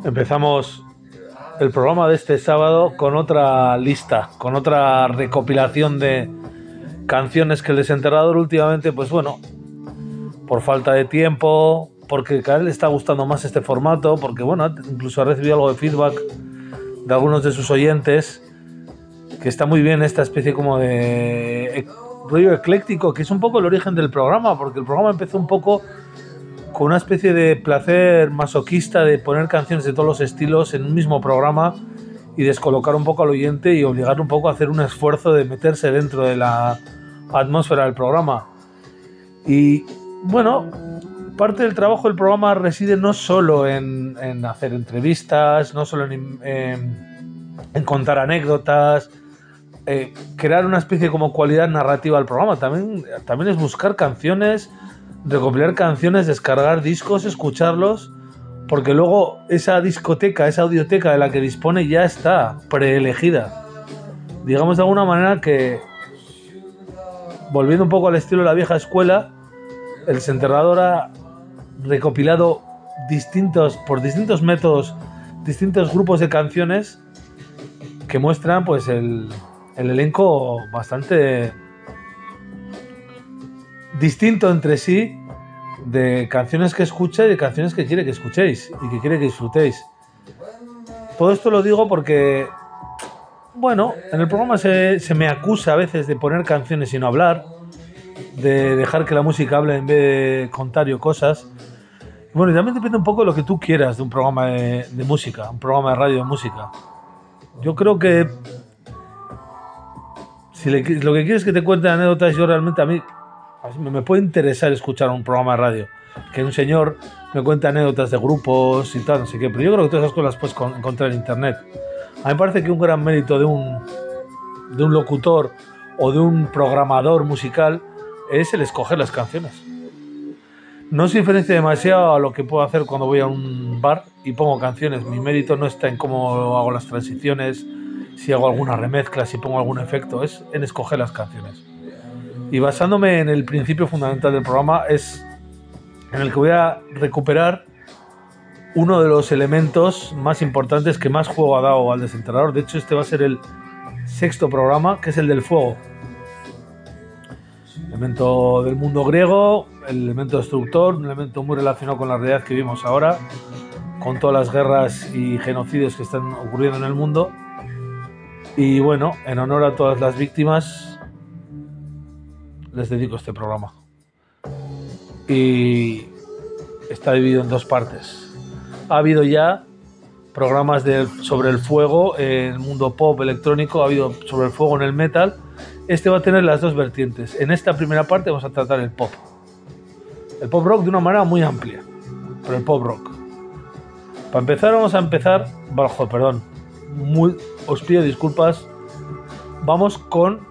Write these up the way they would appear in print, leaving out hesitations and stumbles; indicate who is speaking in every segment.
Speaker 1: Empezamos el programa de este sábado con otra lista, con otra recopilación de canciones que el Desenterrador últimamente, pues bueno, por falta de tiempo, porque cada vez le está gustando más este formato, porque bueno, incluso ha recibido algo de feedback de algunos de sus oyentes, que está muy bien esta especie como de rollo ecléctico, que es un poco el origen del programa, porque el programa empezó un poco con una especie de placer masoquista de poner canciones de todos los estilos en un mismo programa y descolocar un poco al oyente y obligar un poco a hacer un esfuerzo de meterse dentro de la atmósfera del programa. Y bueno, parte del trabajo del programa reside no solo en hacer entrevistas, no solo en contar anécdotas, crear una especie como cualidad narrativa al programa, también es buscar canciones, recopilar canciones, descargar discos, escucharlos, porque luego esa discoteca, esa audioteca de la que dispone ya está preelegida. Digamos de alguna manera que, volviendo un poco al estilo de la vieja escuela, el Desenterrador ha recopilado por distintos métodos, distintos grupos de canciones que muestran pues el elenco bastante distinto entre sí de canciones que escucha y de canciones que quiere que escuchéis y que quiere que disfrutéis. Todo esto lo digo porque, bueno, en el programa se me acusa a veces de poner canciones y no hablar, de dejar que la música hable en vez de contar yo cosas. Y bueno, y también depende un poco de lo que tú quieras de un programa de música, un programa de radio de música. Yo creo que si lo que quieres es que te cuente anécdotas, yo realmente a mí me puede interesar escuchar un programa de radio, que un señor me cuente anécdotas de grupos y tal, no sé qué, pero yo creo que todas esas cosas las puedes encontrar en internet. A mí me parece que un gran mérito de un locutor o de un programador musical es el escoger las canciones. No se diferencia demasiado a lo que puedo hacer cuando voy a un bar y pongo canciones. Mi mérito no está en cómo hago las transiciones, si hago alguna remezcla, si pongo algún efecto, es en escoger las canciones. Y basándome en el principio fundamental del programa, es en el que voy a recuperar uno de los elementos más importantes que más juego ha dado al Desenterrador. De hecho, este va a ser el sexto programa, que es el del fuego. Elemento del mundo griego, el elemento destructor, un elemento muy relacionado con la realidad que vivimos ahora, con todas las guerras y genocidios que están ocurriendo en el mundo. Y bueno, en honor a todas las víctimas, les dedico este programa. Y está dividido en dos partes. Ha habido ya programas sobre el fuego en el mundo pop electrónico, ha habido sobre el fuego en el metal. Este va a tener las dos vertientes. En esta primera parte vamos a tratar el pop rock de una manera muy amplia, pero el pop rock. Para empezar os pido disculpas. Vamos con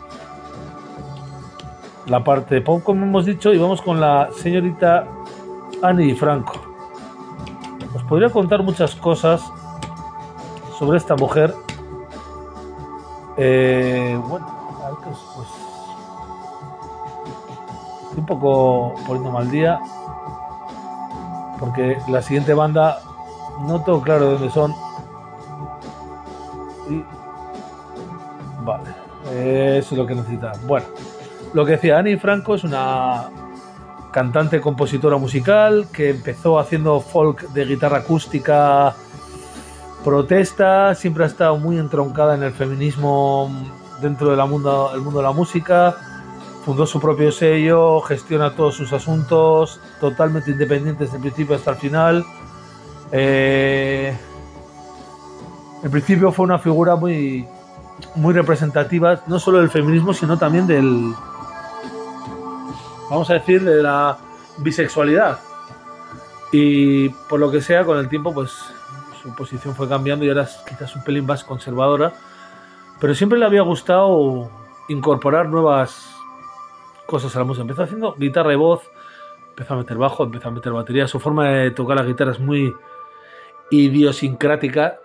Speaker 1: la parte de pop, como hemos dicho, y vamos con la señorita Ani DiFranco. Os podría contar muchas cosas sobre esta mujer. Bueno, a ver, pues estoy un poco poniéndome al día porque la siguiente banda no tengo claro de dónde son. Y vale, eso es lo que necesitaba. Bueno, lo que decía, Ani DiFranco es una cantante, compositora musical que empezó haciendo folk de guitarra acústica, protesta, siempre ha estado muy entroncada en el feminismo dentro del mundo de la música, fundó su propio sello, gestiona todos sus asuntos, totalmente independiente desde el principio hasta el final. En principio fue una figura muy representativa, no solo del feminismo, sino también del, vamos a decir, de la bisexualidad. Y por lo que sea, con el tiempo, pues su posición fue cambiando y ahora es quizás un pelín más conservadora. Pero siempre le había gustado incorporar nuevas cosas a la música. Empezó haciendo guitarra y voz, empezó a meter bajo, empezó a meter batería. Su forma de tocar la guitarra es muy idiosincrática.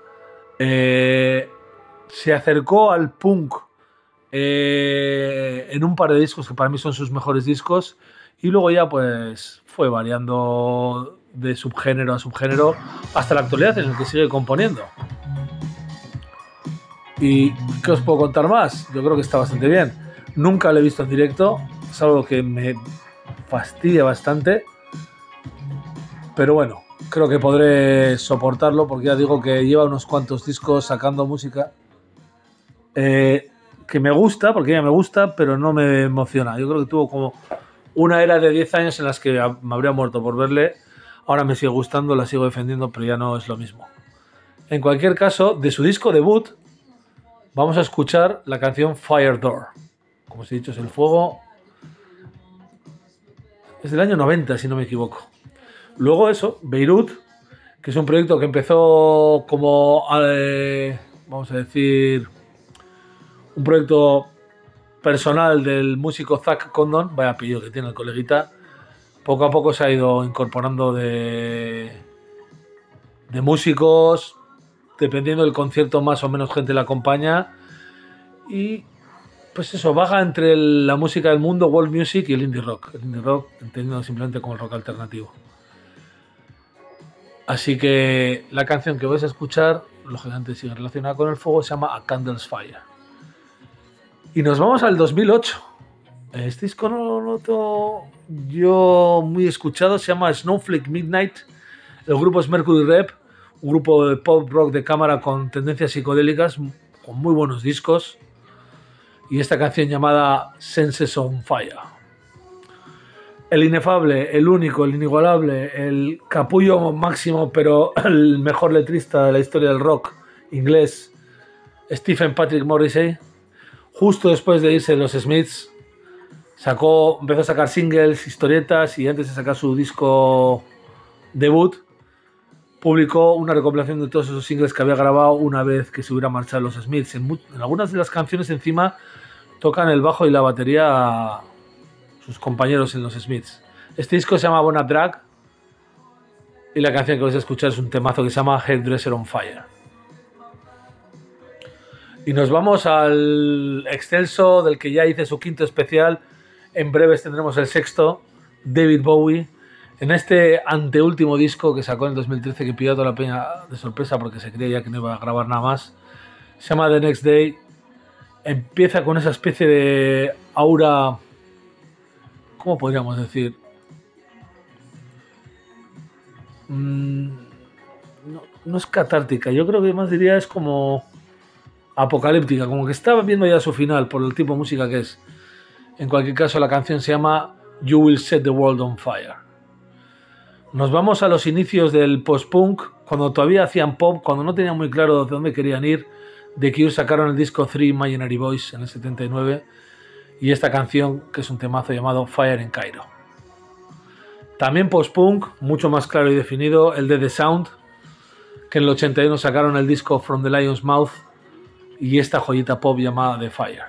Speaker 1: Se acercó al punk en un par de discos que para mí son sus mejores discos, y luego ya pues fue variando de subgénero a subgénero hasta la actualidad, en el que sigue componiendo. ¿Y qué os puedo contar más? Yo creo que está bastante bien. Nunca lo he visto en directo, es algo que me fastidia bastante, pero bueno, creo que podré soportarlo porque ya digo que lleva unos cuantos discos sacando música que me gusta, porque ella me gusta, pero no me emociona. Yo creo que tuvo como una era de 10 años en las que me habría muerto por verle. Ahora me sigue gustando, la sigo defendiendo, pero ya no es lo mismo. En cualquier caso, de su disco debut vamos a escuchar la canción Fire Door. Como os he dicho, es el fuego. Es del año 90, si no me equivoco. Luego eso, Beirut, que es un proyecto que empezó como, vamos a decir, un proyecto personal del músico Zack Condon, vaya apellido que tiene el coleguita. Poco a poco se ha ido incorporando de músicos, dependiendo del concierto más o menos gente le acompaña, y pues eso, vaga entre la música del mundo, world music, y el indie rock entendido simplemente como el rock alternativo. Así que la canción que vais a escuchar, lógicamente sigue relacionada con el fuego, se llama A Candle's Fire. Y nos vamos al 2008. Este disco no lo noto yo muy escuchado, se llama Snowflake Midnight. El grupo es Mercury Rev, un grupo de pop rock de cámara con tendencias psicodélicas, con muy buenos discos. Y esta canción llamada Senses on Fire. El inefable, el único, el inigualable, el capullo máximo, pero el mejor letrista de la historia del rock inglés, Stephen Patrick Morrissey, justo después de irse de los Smiths, empezó a sacar singles, historietas, y antes de sacar su disco debut, publicó una recopilación de todos esos singles que había grabado una vez que se hubiera marchado los Smiths. En algunas de las canciones encima tocan el bajo y la batería a sus compañeros en los Smiths. Este disco se llama Bona Drag y la canción que vais a escuchar es un temazo que se llama Hairdresser on Fire. Y nos vamos al excelso del que ya hice su quinto especial. En breves tendremos el sexto, David Bowie, en este anteúltimo disco que sacó en el 2013, que pilló toda la peña de sorpresa porque se creía ya que no iba a grabar nada más. Se llama The Next Day. Empieza con esa especie de aura, ¿cómo podríamos decir? No es catártica, yo creo que más diría es como apocalíptica, como que estaba viendo ya su final por el tipo de música que es. En cualquier caso, la canción se llama You Will Set the World on Fire. Nos vamos a los inicios del post-punk, cuando todavía hacían pop, cuando no tenían muy claro de dónde querían ir. The Cure sacaron el disco Three Imaginary Boys en el 79 y esta canción, que es un temazo llamado Fire in Cairo. También post-punk, mucho más claro y definido, el de The Sound, que en el 81 sacaron el disco From the Lion's Mouth y esta joyita pop llamada The Fire.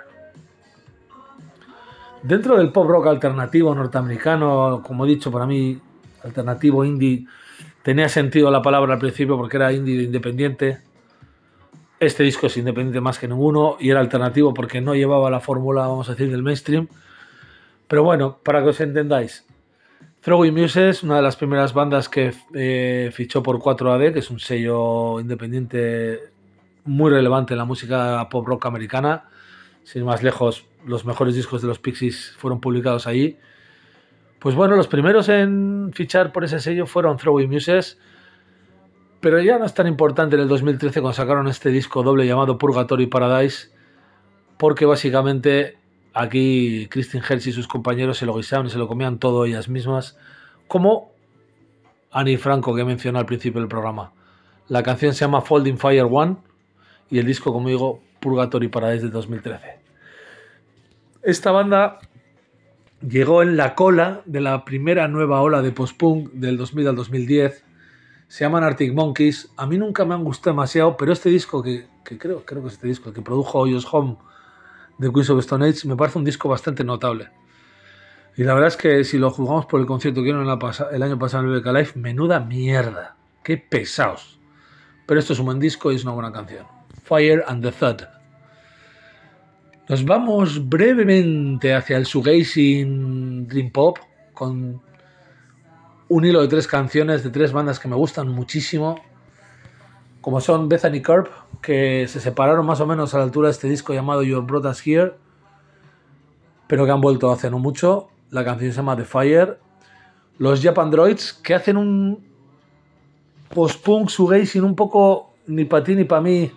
Speaker 1: Dentro del pop rock alternativo norteamericano, como he dicho, para mí alternativo indie tenía sentido la palabra al principio porque era indie independiente. Este disco es independiente más que ninguno y era alternativo porque no llevaba la fórmula, vamos a decir, del mainstream. Pero bueno, para que os entendáis, Throwing Muses, una de las primeras bandas que fichó por 4AD, que es un sello independiente muy relevante en la música pop rock americana. Sin más lejos, los mejores discos de los Pixies fueron publicados allí. Pues bueno, los primeros en fichar por ese sello fueron Throwing Muses, pero ya no es tan importante en el 2013 cuando sacaron este disco doble llamado Purgatory Paradise, porque básicamente aquí Christine Hertz y sus compañeros se lo guisaban y se lo comían todo ellas mismas, como Annie Franco, que mencioné al principio del programa. La canción se llama Folding Fire One y el disco, como digo, Purgatory Paradise de 2013. Esta banda llegó en la cola de la primera nueva ola de post-punk del 2000 al 2010. Se llaman Arctic Monkeys. A mí nunca me han gustado demasiado, pero este disco, que creo que es este disco, el que produjo Josh Home de Queens of Stone Age, me parece un disco bastante notable. Y la verdad es que si lo juzgamos por el concierto que dieron el año pasado en el BK Live, menuda mierda. Qué pesados. Pero esto es un buen disco y es una buena canción. Fire and the Thud. Nos vamos brevemente hacia el shoegazing dream pop con un hilo de 3 canciones de 3 bandas que me gustan muchísimo, como son Bethany Curb, que se separaron más o menos a la altura de este disco llamado You Brought Us Here, pero que han vuelto hace no mucho. La canción se llama The Fire. Los Japan Droids, que hacen un post-punk shoegazing un poco ni para ti ni para mí,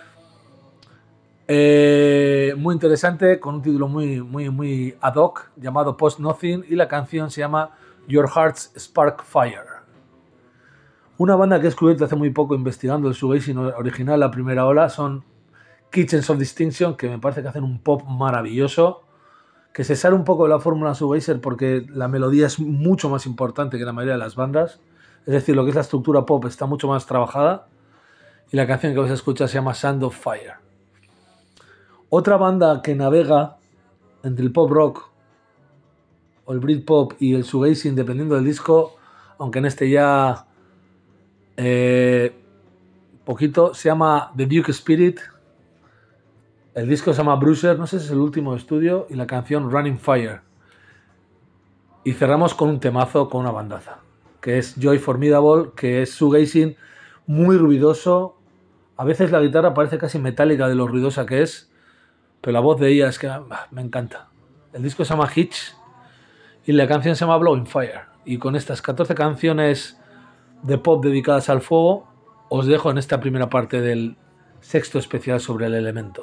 Speaker 1: muy interesante, con un título muy ad hoc llamado Post Nothing, y la canción se llama Your Heart's Spark Fire. Una banda que he descubierto hace muy poco investigando el shoegazing original, la primera ola, son Kitchens of Distinction, que me parece que hacen un pop maravilloso, que se sale un poco de la fórmula shoegazer porque la melodía es mucho más importante que la mayoría de las bandas. Es decir, lo que es la estructura pop está mucho más trabajada, y la canción que vais a escuchar se llama Sand of Fire. Otra banda que navega entre el pop rock o el Britpop y el shoegazing, dependiendo del disco, aunque en este ya poquito, se llama The Duke Spirit. El disco se llama Bruiser, no sé si es el último de estudio, y la canción Running Fire. Y cerramos con un temazo, con una bandaza, que es Joy Formidable, que es shoegazing muy ruidoso. A veces la guitarra parece casi metálica de lo ruidosa que es, pero la voz de ella es que me encanta. El disco se llama Hitch y la canción se llama Blowing Fire. Y con estas 14 canciones de pop dedicadas al fuego, os dejo en esta primera parte del sexto especial sobre el elemento.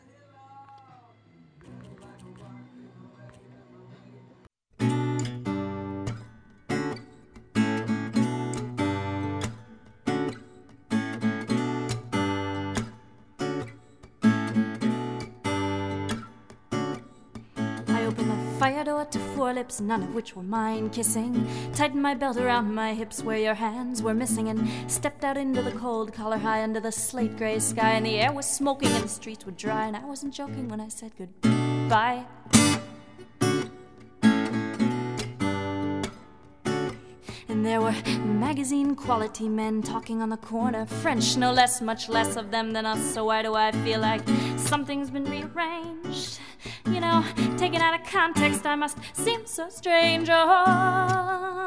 Speaker 2: Lips, none of which were mine, kissing, tightened my belt around my hips where your hands were missing, and stepped out into the cold, collar high under the slate gray sky, and the air was smoking and the streets were dry, and I wasn't joking when I said goodbye. And there were magazine quality men talking on the corner, French no less, much less of them than us, so why do I feel like something's been rearranged? You know, taken out of context, I must seem so strange. Oh,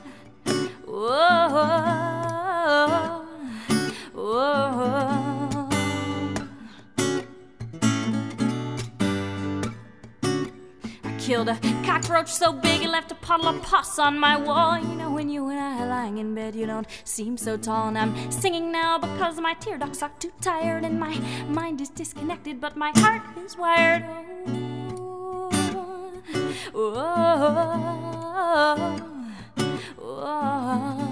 Speaker 2: oh, oh, oh. I killed a cockroach so big it left a puddle of pus on my wall. You know, when you and I are lying in bed, you don't seem so tall. And I'm singing now because my tear ducts are too tired, and my mind is disconnected, but my heart is wired. Oh, oh, oh, oh.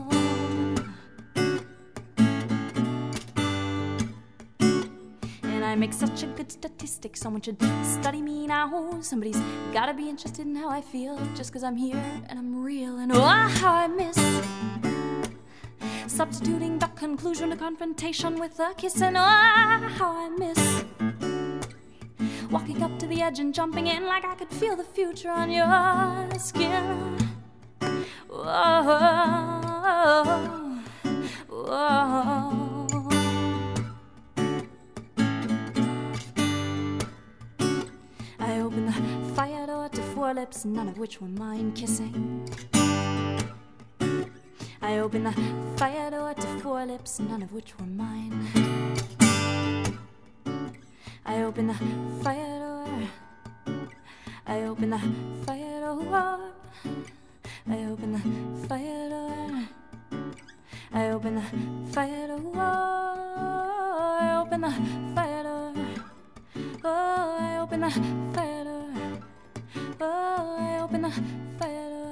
Speaker 2: And I make such a good statistic, someone should study me now. Somebody's gotta be interested in how I feel, just cause I'm here and I'm real. And oh, how I miss substituting the conclusion to confrontation with a kiss. And oh, how I miss walking up to the edge and jumping in like I could feel the future on your skin. Whoa, whoa. I opened the fire door to 4 lips, none of which were mine, kissing. I opened the fire door to 4 lips, none of which were mine. I open the fire door. I open the fire door. I open the fire door. I open the fire door. I open the fire door. Oh, I open the fire door. Oh, I open the fire door.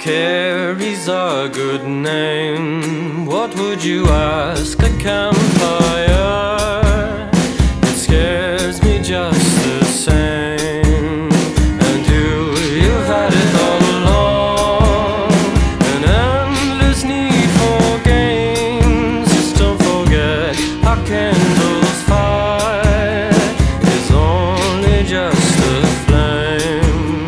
Speaker 3: carries a good name. What would you ask a campfire? It scares me just the same. And you've had it all along. An endless need for games. Just don't forget our candles fire is only just a flame.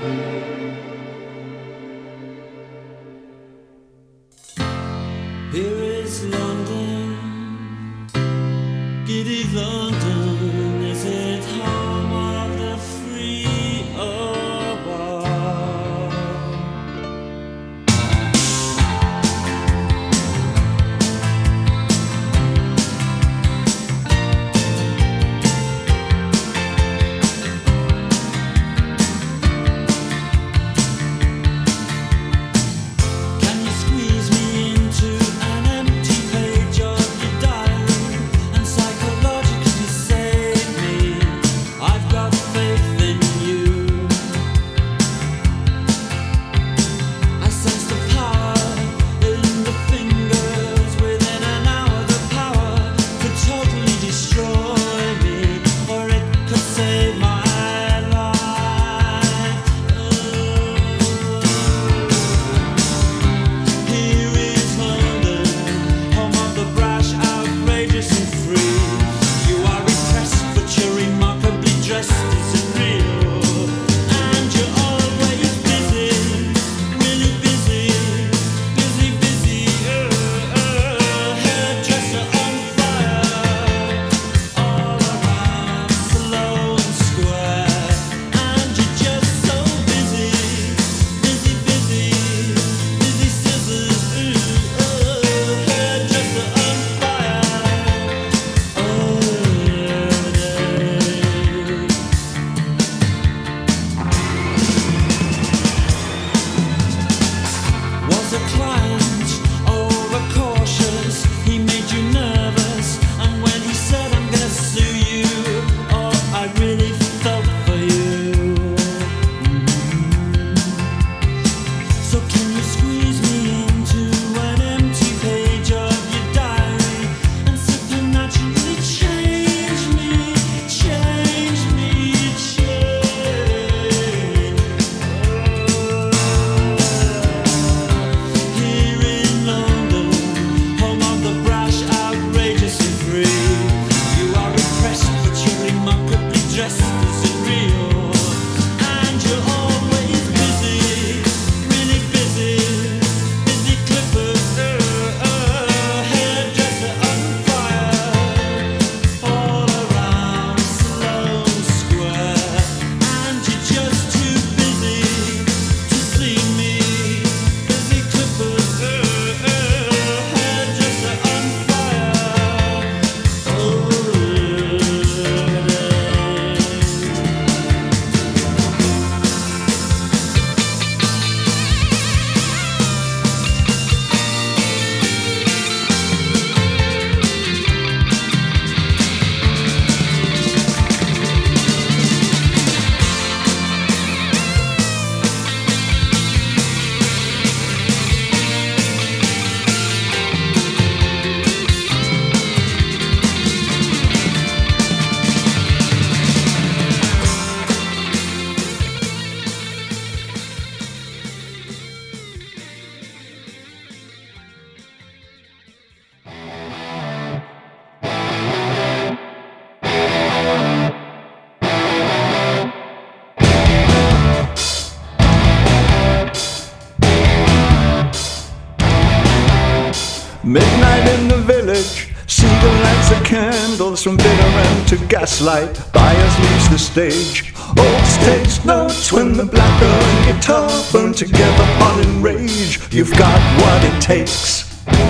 Speaker 4: Midnight in the village, Seagull lights the candles from bitter end to gaslight. Byers leaves the stage. Old stage notes when the black girl and guitar burn together all in rage. You've got what it takes.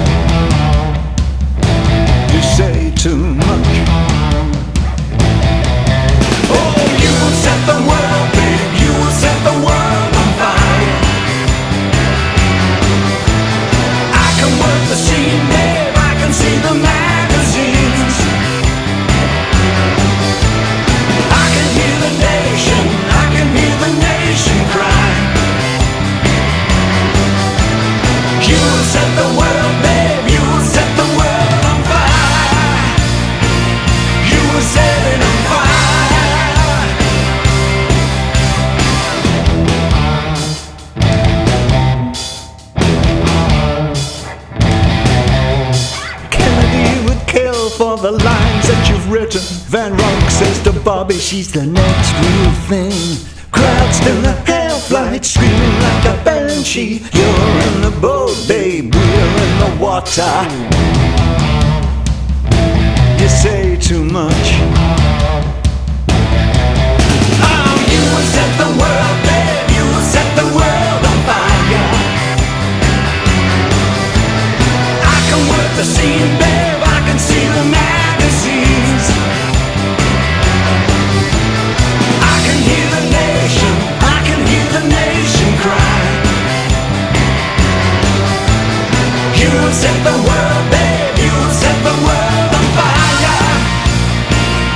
Speaker 4: You say too much. Oh, you will set the world, babe. You will set the world on fire. I can work the scene, babe. I can see the magazines. I can hear the nation. I can hear the nation cry. You will set the world, babe. You will set the world on fire. You will set it on fire. Kennedy would kill for the lines that you've written. Van Ronk says to Bobby, she's the next real thing. Crowds still a hell flight, screaming like a banshee. You're in the boat, babe, we're in the water. You say too much. Oh, you will set the world, babe, you will set the world on fire. I can work the scene, babe, I can see the magazines. I can hear the nation, I can hear the nation cry. You will set the world, babe, you will set the world on fire.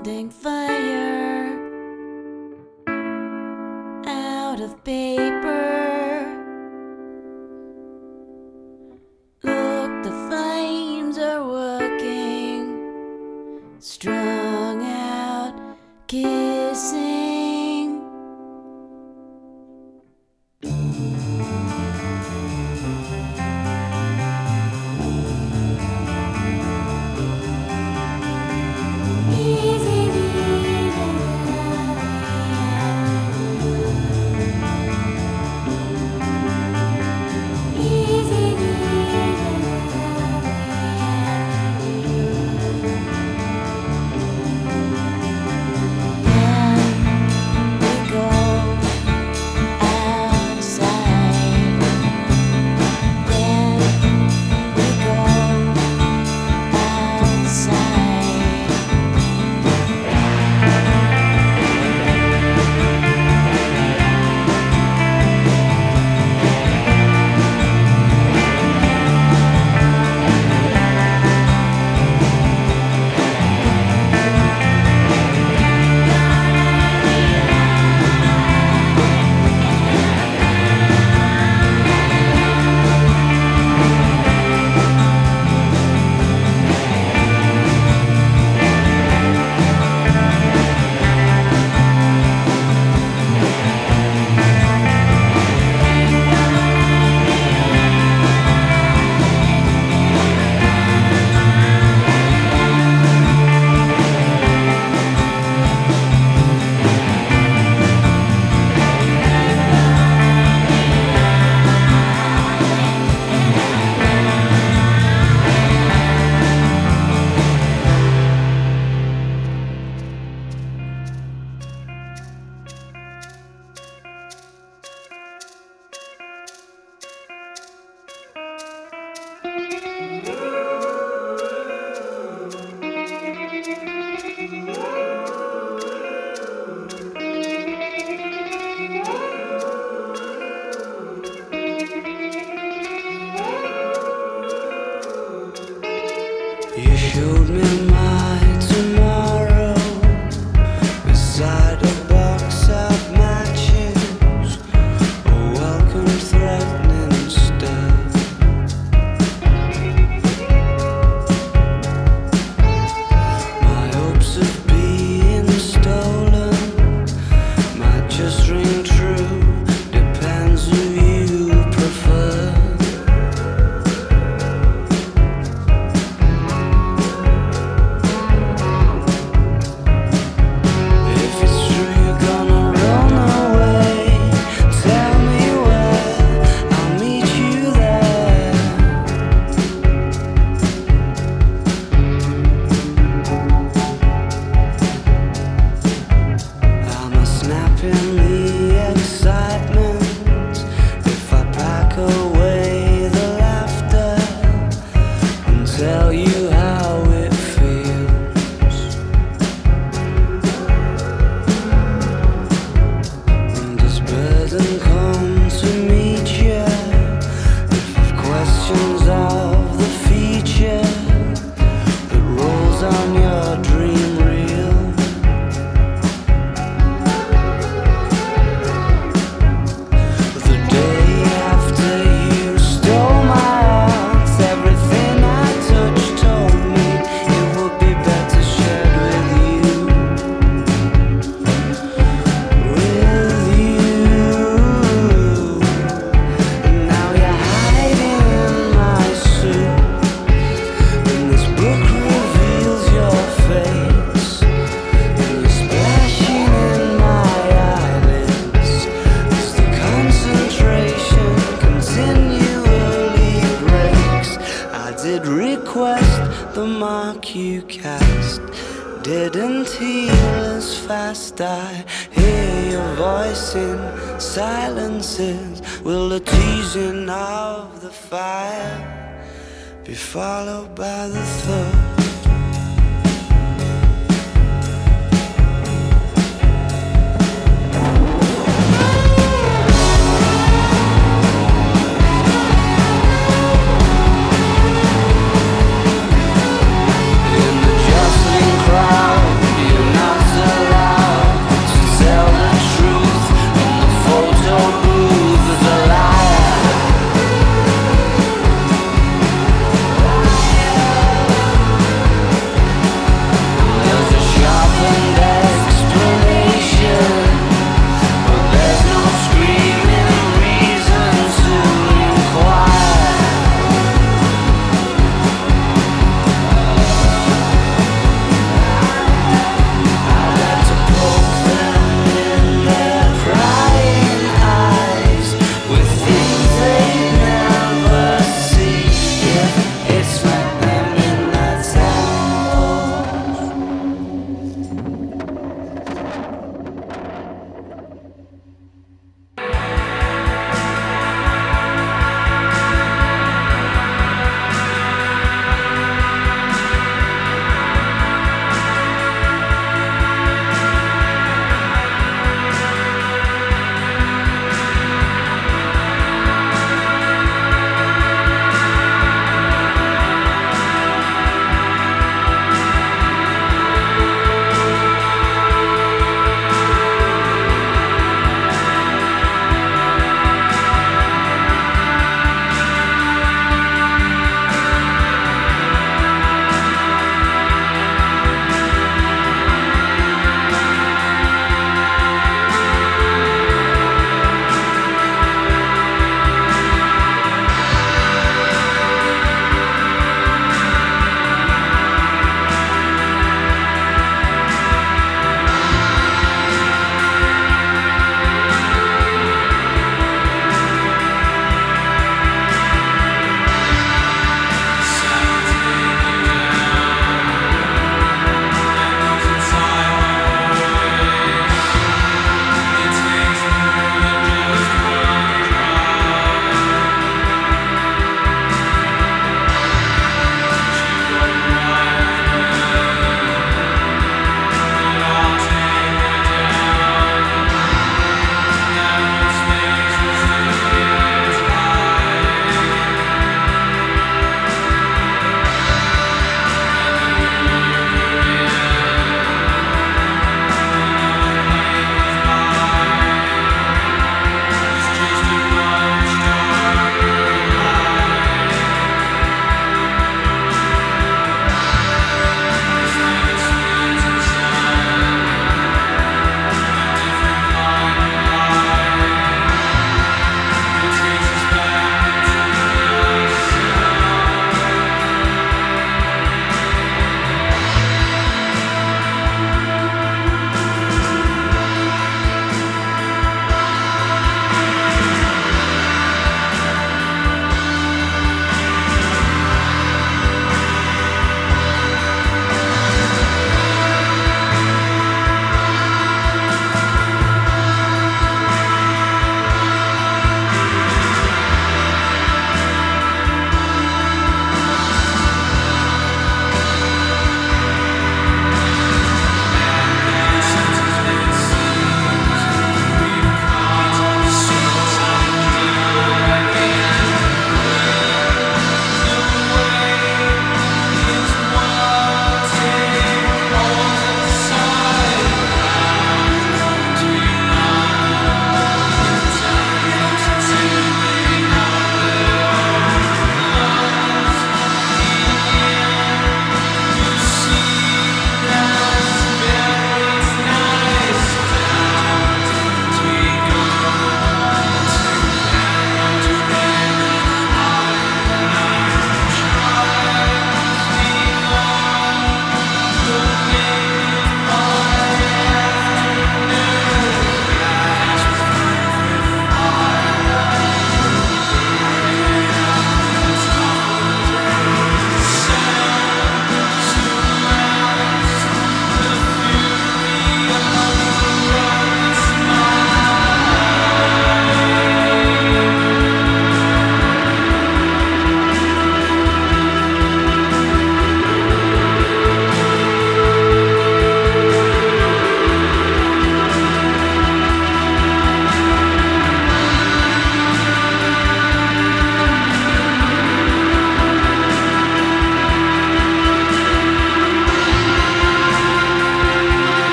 Speaker 2: building fire out of paper. Look, the flames are working, strung out, kissing.
Speaker 5: You showed me my tomorrow beside a box of matches, a welcome threatening stuff. My hopes of being stolen might just ring true, depends who you prefer. Tell you how it feels. And does burden come to meet you if of questions of the future that rolls on your dream reel? The day after you stole my heart, everything I told me it would be better shared with you. And now you're hiding in my suit, and this book reveals your face, and you're splashing in my eyelids as the concentration continually breaks. I did request the mark you cast didn't heal as fast. I hear your voice in silences. Will the teasing of the fire be followed by the third? In the jostling crowd, you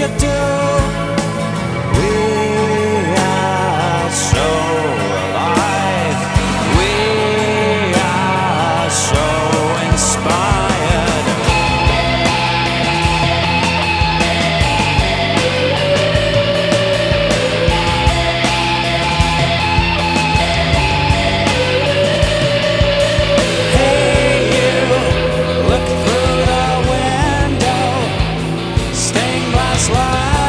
Speaker 5: do. We are so alive. We are so inspired. Hey you, look through the window. Stained glass light.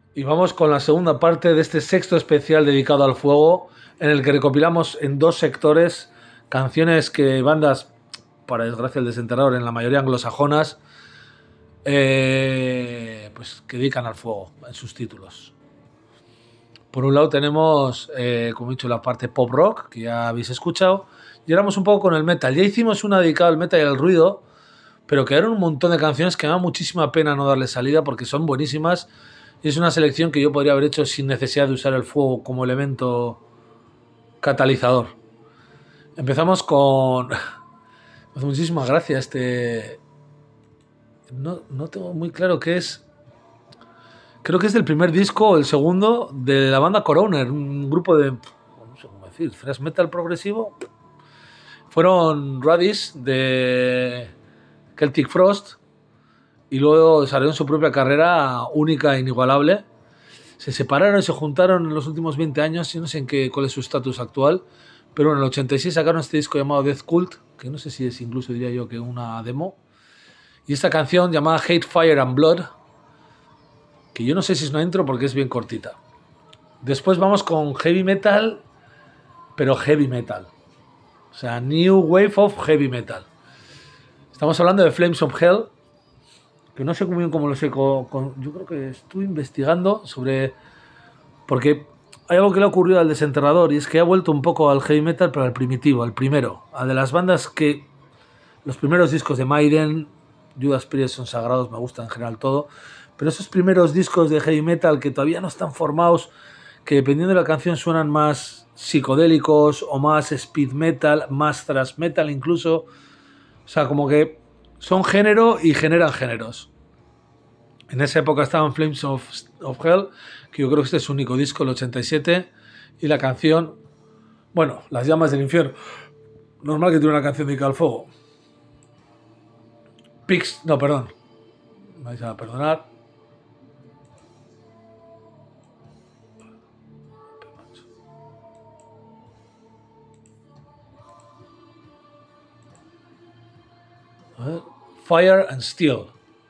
Speaker 1: Y vamos con la segunda parte de este sexto especial dedicado al fuego, en el que recopilamos en 2 sectores canciones que bandas, para desgracia del desenterrador, en la mayoría anglosajonas, pues que dedican al fuego en sus títulos. Por un lado tenemos, como he dicho, la parte pop rock, que ya habéis escuchado, y ahora vamos un poco con el metal. Ya hicimos una dedicada al metal y al ruido, pero quedaron un montón de canciones que me da muchísima pena no darle salida porque son buenísimas. Y es una selección que yo podría haber hecho sin necesidad de usar el fuego como elemento catalizador. Empezamos con... Me hace muchísima gracia este... No tengo muy claro qué es. Creo que es del primer disco o el segundo de la banda Coroner, un grupo de... no sé cómo decir, thrash metal progresivo. Fueron Ruddies de Celtic Frost y luego desarrollaron su propia carrera única e inigualable. Se separaron y se juntaron en los últimos 20 años. Yo no sé cuál es su estatus actual, pero en el 86 sacaron este disco llamado Death Cult, que no sé si es incluso, diría yo, que una demo. Y esta canción llamada Hate, Fire and Blood, que yo no sé si es una intro porque es bien cortita. Después vamos con heavy metal, pero heavy metal. O sea, New Wave of Heavy Metal. Estamos hablando de Flames of Hell, que no sé muy bien cómo lo sé. Yo creo que estuve investigando sobre... Porque hay algo que le ha ocurrido al desenterrador y es que ha vuelto un poco al heavy metal, pero al primitivo, al primero. Al de las bandas que... Los primeros discos de Maiden, Judas Priest son sagrados, me gusta en general todo. Pero esos primeros discos de heavy metal que todavía no están formados, que dependiendo de la canción suenan más psicodélicos o más speed metal, más thrash metal incluso. O sea, como que son género y generan géneros. En esa época estaban Flames of Hell, que yo creo que este es su único disco, el 87, y la canción, bueno, Las llamas del infierno. Normal que tuviera una canción dedicada al fuego. No, perdón. Me vais a perdonar. Fire and Steel.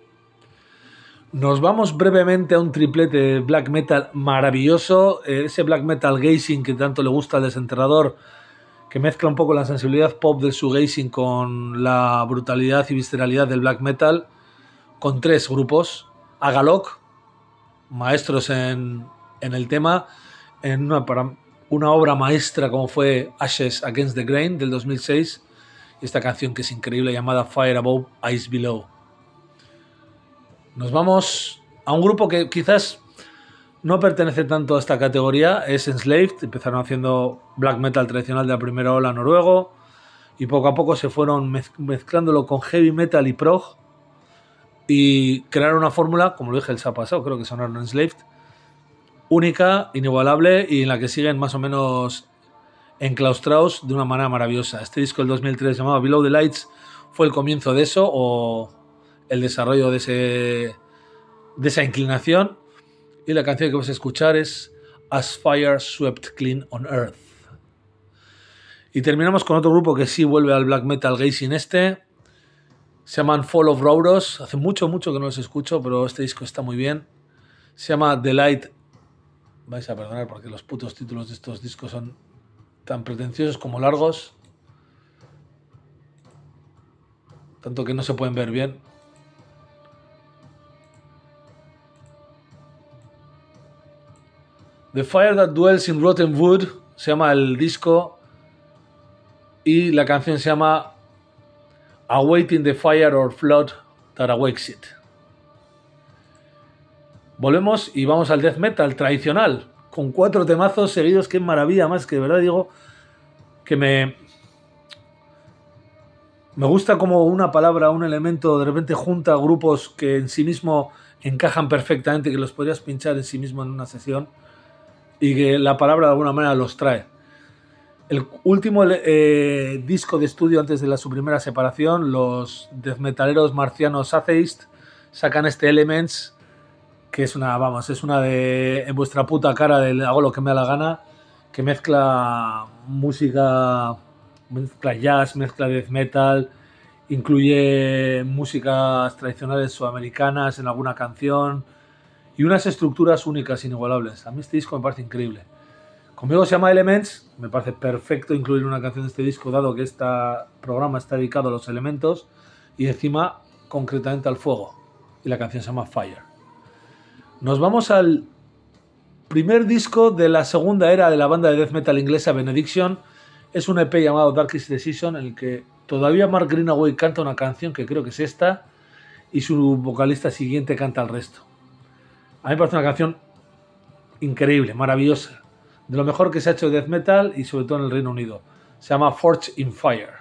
Speaker 1: Nos vamos brevemente a un triplete de black metal maravilloso, ese black metal gazing que tanto le gusta al desenterrador, que mezcla un poco la sensibilidad pop de su gazing con la brutalidad y visceralidad del black metal, con 3 grupos: Agalok, maestros en el tema, en una obra maestra como fue Ashes Against the Grain del 2006, y esta canción que es increíble llamada Fire Above, Ice Below. Nos vamos a un grupo que quizás no pertenece tanto a esta categoría, es Enslaved. Empezaron haciendo black metal tradicional de la primera ola noruego y poco a poco se fueron mezclándolo con heavy metal y prog y crearon una fórmula, como lo dije el sábado pasado, creo que sonaron Enslaved, única, inigualable y en la que siguen más o menos enclaustrados de una manera maravillosa. Este disco del 2003 llamado Below the Lights fue el comienzo de eso, o el desarrollo de esa inclinación, y la canción que vas a escuchar es As Fire Swept Clean on Earth. Y terminamos con otro grupo que sí vuelve al black metal gazing se llaman Fall of Rauros. Hace mucho que no los escucho, pero este disco está muy bien. Se llama The Light. Vais a perdonar porque los putos títulos de estos discos son tan pretenciosos como largos, tanto que no se pueden ver bien. The Fire That Dwells in Rotten Wood se llama el disco y la canción se llama Awaiting the Fire or Flood That Awakes It. Volvemos y vamos al death metal tradicional, con 4 temazos seguidos. Qué maravilla, más que de verdad digo que me gusta como una palabra, un elemento de repente junta grupos que en sí mismo encajan perfectamente, que los podrías pinchar en sí mismo en una sesión y que la palabra de alguna manera los trae. El último disco de estudio antes de su primera separación, los death metaleros marcianos Atheist sacan este Elements, que es una de en vuestra puta cara de hago lo que me da la gana, que mezcla música, mezcla jazz, mezcla death metal, incluye músicas tradicionales sudamericanas en alguna canción, y unas estructuras únicas, inigualables. A mí este disco me parece increíble. Conmigo se llama Elements, me parece perfecto incluir una canción de este disco, dado que este programa está dedicado a los elementos y encima concretamente al fuego. Y la canción se llama Fire. Nos vamos al primer disco de la segunda era de la banda de death metal inglesa Benediction. Es un EP llamado Darkest Decision, en el que todavía Mark Greenaway canta una canción que creo que es esta, y su vocalista siguiente canta el resto. A mí me parece una canción increíble, maravillosa, de lo mejor que se ha hecho de death metal y sobre todo en el Reino Unido. Se llama Forged in Fire.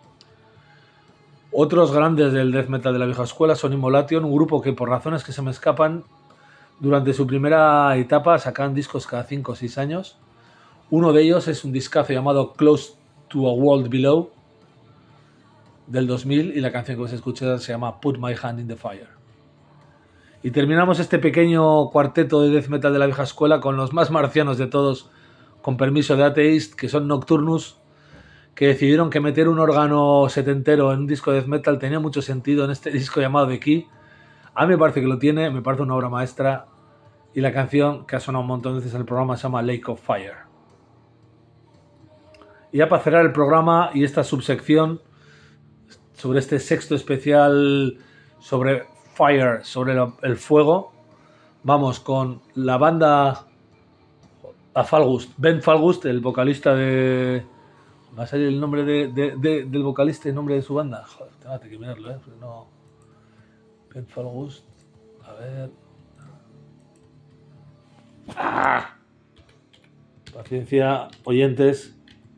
Speaker 1: Otros grandes del death metal de la vieja escuela son Immolation, un grupo que por razones que se me escapan, durante su primera etapa sacan discos cada 5 o 6 años. Uno de ellos es un discazo llamado Close to a World Below del 2000 y la canción que vais a escuchar se llama Put My Hand in the Fire. Y terminamos este pequeño cuarteto de death metal de la vieja escuela con los más marcianos de todos, con permiso de Atheist, que son Nocturnus, que decidieron que meter un órgano setentero en un disco de death metal tenía mucho sentido en este disco llamado The Key. A mí me parece que lo tiene, me parece una obra maestra, y la canción que ha sonado un montón de veces en el programa se llama Lake of Fire. Y ya para cerrar el programa y esta subsección sobre este sexto especial sobre Fire, sobre el fuego, vamos con la banda Ben Falgust, el vocalista de... Va a salir el nombre del vocalista y el nombre de su banda. Joder, tengo que mirarlo, porque no... Ben Falgust, a ver... Paciencia, oyentes.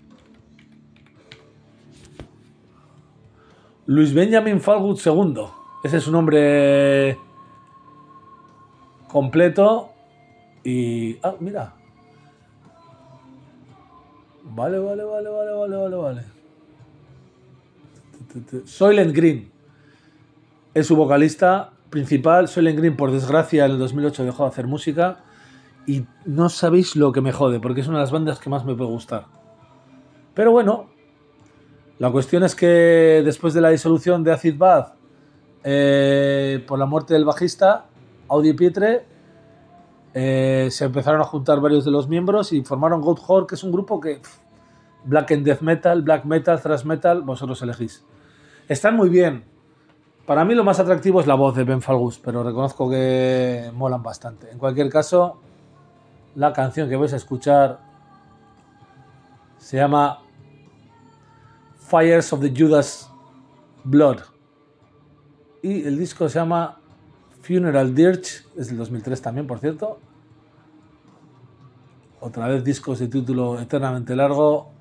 Speaker 1: Luis Benjamin Falgust II. Ese es su nombre completo. Y... Ah, mira. Vale. Soylent Green es su vocalista principal. Soylent Green, por desgracia, en el 2008 dejó de hacer música. Y no sabéis lo que me jode, porque es una de las bandas que más me puede gustar. Pero bueno, la cuestión es que después de la disolución de Acid Bath, por la muerte del bajista, Audi Pietre, se empezaron a juntar varios de los miembros y formaron Goatwhore, que es un grupo que... Black and Death Metal, Black Metal, Thrash Metal, vosotros elegís. Están muy bien. Para mí lo más atractivo es la voz de Ben Falgust, pero reconozco que molan bastante. En cualquier caso, la canción que vais a escuchar se llama Fires of the Judas Blood. Y el disco se llama Funeral Dirge, es del 2003 también, por cierto. Otra vez discos de título eternamente largo.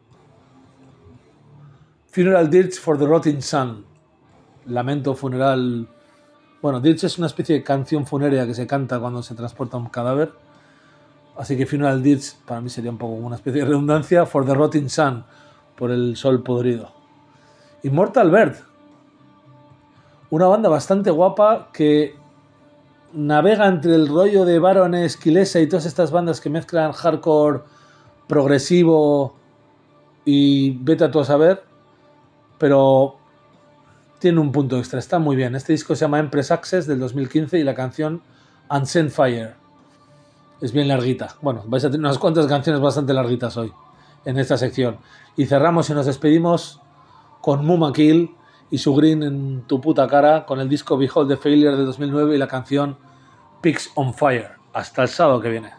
Speaker 1: Funeral Dirge for the Rotting Sun. Lamento funeral. Bueno, Dirge es una especie de canción funérea que se canta cuando se transporta un cadáver. Así que Funeral Dirge para mí sería un poco una especie de redundancia. For the Rotting Sun, por el sol podrido. Immortal Bird. Una banda bastante guapa que navega entre el rollo de Baroness, Kilesa y todas estas bandas que mezclan hardcore progresivo y vete a tú a saber. Pero tiene un punto extra, está muy bien. Este disco se llama Empress Access del 2015 y la canción Unsent Fire. Es bien larguita. Bueno, vais a tener unas cuantas canciones bastante larguitas hoy en esta sección. Y cerramos y nos despedimos con Muma Kill y su Green en tu puta cara con el disco Behold the Failure de 2009 y la canción Pigs on Fire. Hasta el sábado que viene.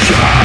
Speaker 4: Shut